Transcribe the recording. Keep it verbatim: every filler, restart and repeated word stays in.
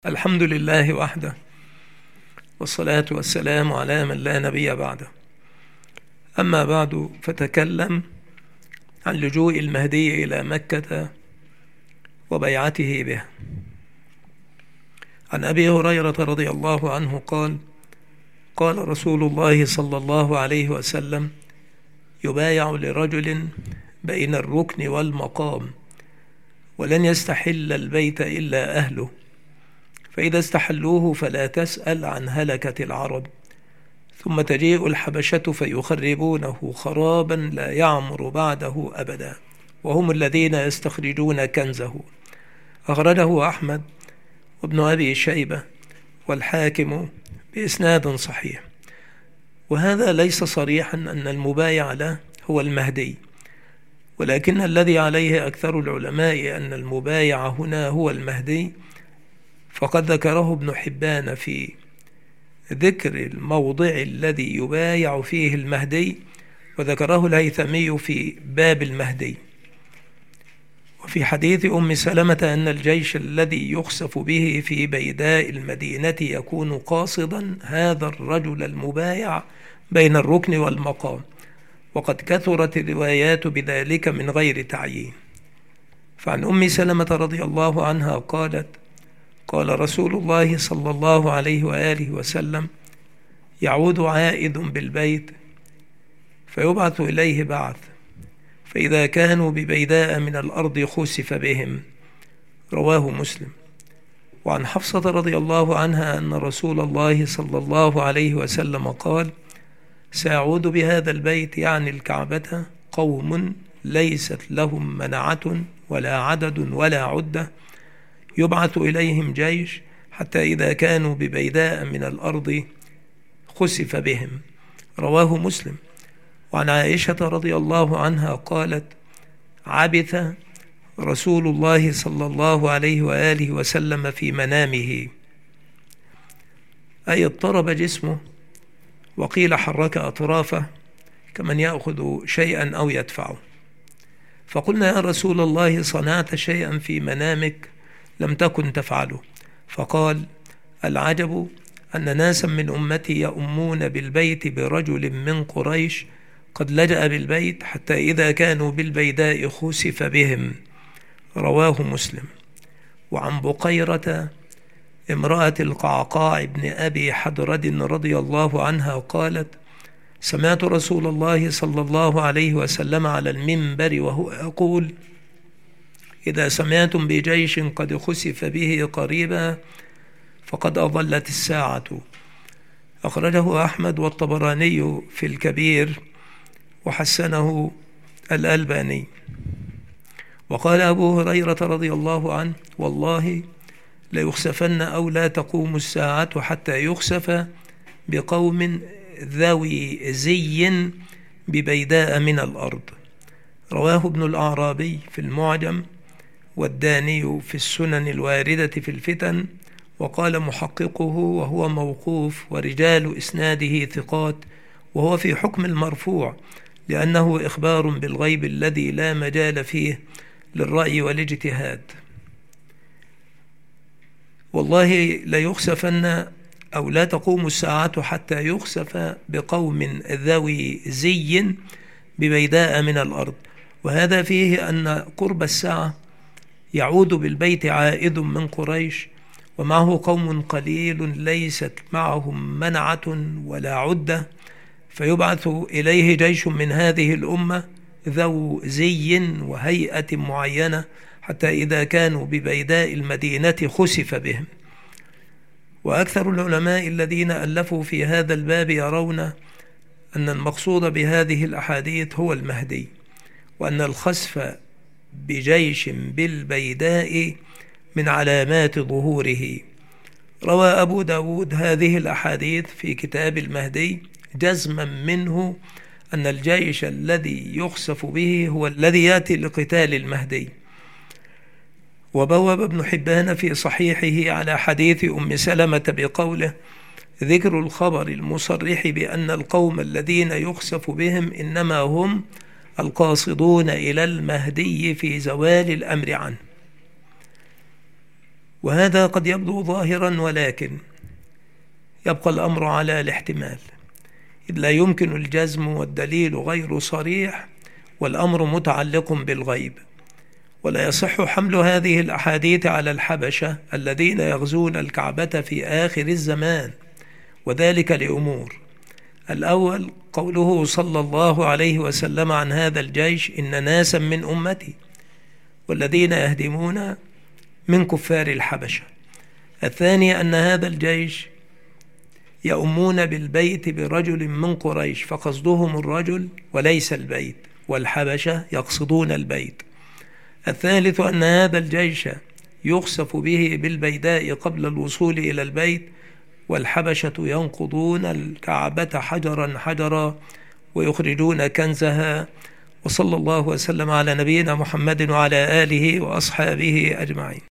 الحمد لله وحده، والصلاة والسلام على من لا نبي بعده. أما بعد، فتكلم عن لجوء المهدي إلى مكة وبيعته به. عن أبي هريرة رضي الله عنه قال: قال رسول الله صلى الله عليه وسلم: يبايع لرجل بين الركن والمقام، ولن يستحل البيت إلا أهله، فإذا استحلوه فلا تسأل عن هلكة العرب، ثم تجيء الحبشة فيخربونه خرابا لا يعمر بعده أبدا، وهم الذين يستخرجون كنزه. أخرجه أحمد وابن أبي شيبة والحاكم بإسناد صحيح. وهذا ليس صريحا أن المبايع له هو المهدي، ولكن الذي عليه أكثر العلماء أن المبايع هنا هو المهدي، فقد ذكره ابن حبان في ذكر الموضع الذي يبايع فيه المهدي، وذكره الهيثمي في باب المهدي. وفي حديث أم سلمة أن الجيش الذي يخسف به في بيداء المدينة يكون قاصدا هذا الرجل المبايع بين الركن والمقام، وقد كثرت الروايات بذلك من غير تعيين. فعن أم سلمة رضي الله عنها قالت: قال رسول الله صلى الله عليه وآله وسلم: يعود عائد بالبيت فيبعث إليه بعث، فإذا كانوا ببيداء من الأرض خسف بهم. رواه مسلم. وعن حفصة رضي الله عنها أن رسول الله صلى الله عليه وسلم قال: سيعود بهذا البيت، يعني الكعبة، قوم ليست لهم منعة ولا عدد ولا عدة، يبعث إليهم جيش حتى إذا كانوا ببيداء من الأرض خسف بهم. رواه مسلم. وعن عائشة رضي الله عنها قالت: عبث رسول الله صلى الله عليه وآله وسلم في منامه، أي اضطرب جسمه، وقيل حرك أطرافه كمن يأخذ شيئا أو يدفعه. فقلنا: يا رسول الله، صنعت شيئا في منامك لم تكن تفعله. فقال: العجب أن ناسا من أمتي يؤمون بالبيت برجل من قريش قد لجأ بالبيت حتى إذا كانوا بالبيداء خسف بهم. رواه مسلم. وعن بقيرة امرأة القعقاع بن أبي حدرد رضي الله عنها قالت: سمعت رسول الله صلى الله عليه وسلم على المنبر وهو يقول: إذا سمعتم بجيش قد خسف به قريبا فقد أضلت الساعة. أخرجه أحمد والطبراني في الكبير وحسنه الألباني. وقال أبو هريرة رضي الله عنه: والله ليخسفن أو لا تقوم الساعة حتى يخسف بقوم ذوي زي ببيداء من الأرض. رواه ابن الأعرابي في المعجم، والداني في السنن الواردة في الفتن. وقال محققه وهو موقوف ورجال إسناده ثقات، وهو في حكم المرفوع، لأنه إخبار بالغيب الذي لا مجال فيه للرأي والاجتهاد. والله ليخسفن أو لا تقوم الساعة حتى يخسف بقوم ذوي زي ببيداء من الأرض. وهذا فيه أن قرب الساعة يعود بالبيت عائد من قريش ومعه قوم قليل ليست معهم منعة ولا عدة، فيبعث إليه جيش من هذه الأمة ذو زي وهيئة معينة حتى إذا كانوا ببيداء المدينة خسف بهم. وأكثر العلماء الذين ألفوا في هذا الباب يرون أن المقصود بهذه الأحاديث هو المهدي، وأن الخسف بجيش بالبيداء من علامات ظهوره. روى أبو داود هذه الأحاديث في كتاب المهدي جزما منه أن الجيش الذي يخسف به هو الذي يأتي لقتال المهدي. وبوب ابن حبان في صحيحه على حديث أم سلمة بقوله: ذكر الخبر المصرح بأن القوم الذين يخسف بهم إنما هم القاصدون إلى المهدي في زوال الأمر عنه. وهذا قد يبدو ظاهرا، ولكن يبقى الأمر على الاحتمال، إذ لا يمكن الجزم والدليل غير صريح، والأمر متعلق بالغيب. ولا يصح حمل هذه الأحاديث على الحبشة الذين يغزون الكعبة في آخر الزمان، وذلك لأمور: الأول قوله صلى الله عليه وسلم عن هذا الجيش: إن ناسا من أمتي والذين يهدمون من كفار الحبشة. الثاني أن هذا الجيش يؤمون بالبيت برجل من قريش، فقصدهم الرجل وليس البيت، والحبشة يقصدون البيت. الثالث أن هذا الجيش يخسف به بالبيداء قبل الوصول إلى البيت، والحبشة ينقضون الكعبة حجرا حجرا ويخرجون كنزها. وصلى الله وسلم على نبينا محمد وعلى آله وأصحابه أجمعين.